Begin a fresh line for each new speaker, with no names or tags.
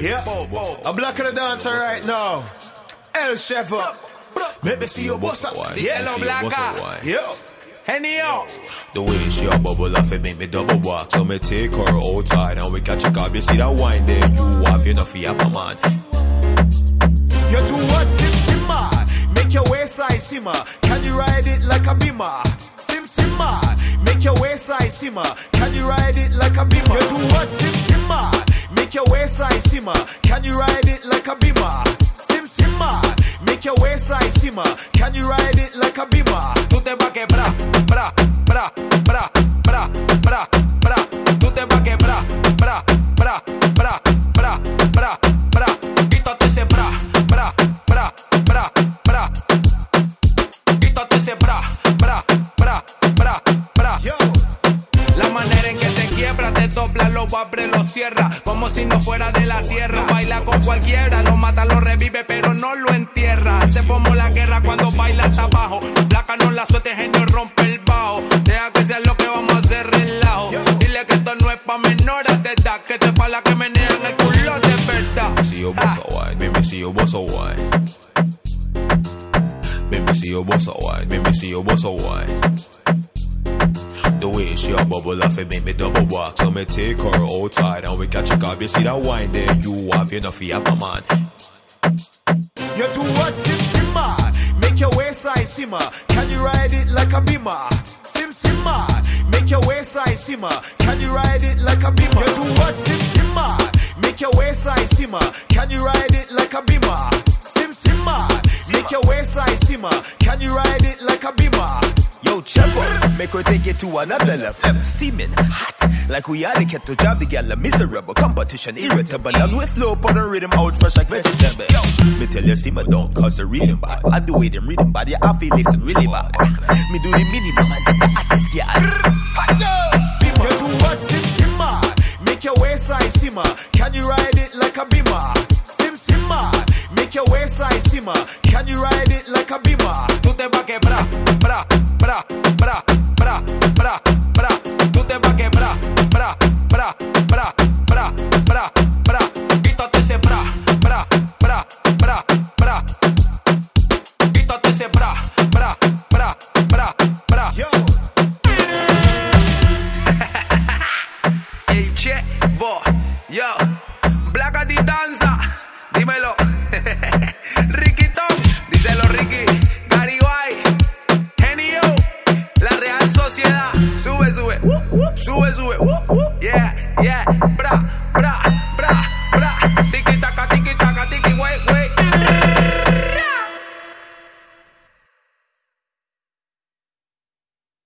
Yeah, I'm black of the dancer right now. El Shepherd. Let me see your boss up.
Hello, Blacka.
Yeah.
Genio.
The way she a bubble off, it make me double walk. So me take her outside and we catch a cab. You see that wine there, you have enough for a man.
You're too what, Sim? Make your waistline simmer. Can you ride it like a beamer? Sim, make your waistline simmer. Can you ride it like a beamer? You're too what, Sim? Make your waistline simmer. Can you ride it like a beamer? Sim, make your waistline simmer. Can you ride it like a beamer?
Tú te vas que bra. Tú te vas que bra. Quítate ese bra. Quítate ese bra.
Yo.
La manera en que te quiebra, te dobla, lo abre, lo cierra, como si no fuera de la tierra. Baila con cualquiera, lo mata, lo revive, pero no lo entierra. Se formó la guerra cuando baila hasta abajo. Placa no la suelte, genio rompe el bajo. Deja que sea lo que vamos a hacer relajo. Dile que esto no es pa' menores de edad, que te pa' la que menean el culo de verdad.
See your boss a wine, make me see your boss a wine. Make me see your boss a wine, make me see your boss a wine. The way she a bubble off, it make me double walk. So me take her outside and we catch a cab. You see that wine there, you have enough for a man.
You're too what, Sim? Make your waistline simmer. Can you ride it like a beamer? Sim, make your waistline simmer. Can you ride it like a beamer? You're too what, Sim? Make your waistline simmer. Can you ride it like a beamer? Sim, make your waistline simmer. Can you ride it like a beamer?
Yo, Trevor, make her take it to another level. Steaming hot, like we are the kettle job. The gal a miserable, competition irritable. And we flow on the rhythm out fresh like vegetable. Yo, me tell you, simmer down, cause the rhythm bad. And the way them rhythm bad, yeah, I feel listen really bad. Me do the minimum and get the hottest gal.
You're too what, Sim? Make your waistline simmer. Can you ride it like a beamer? Sim, make your waistline simmer. Can you ride it like a beamer?
Tú te vas que bra. Tú te vas que bra. Quítate ese bra. Quítate ese bra.
Yo.
El Chevo, yo, Blacka di danza, dímelo.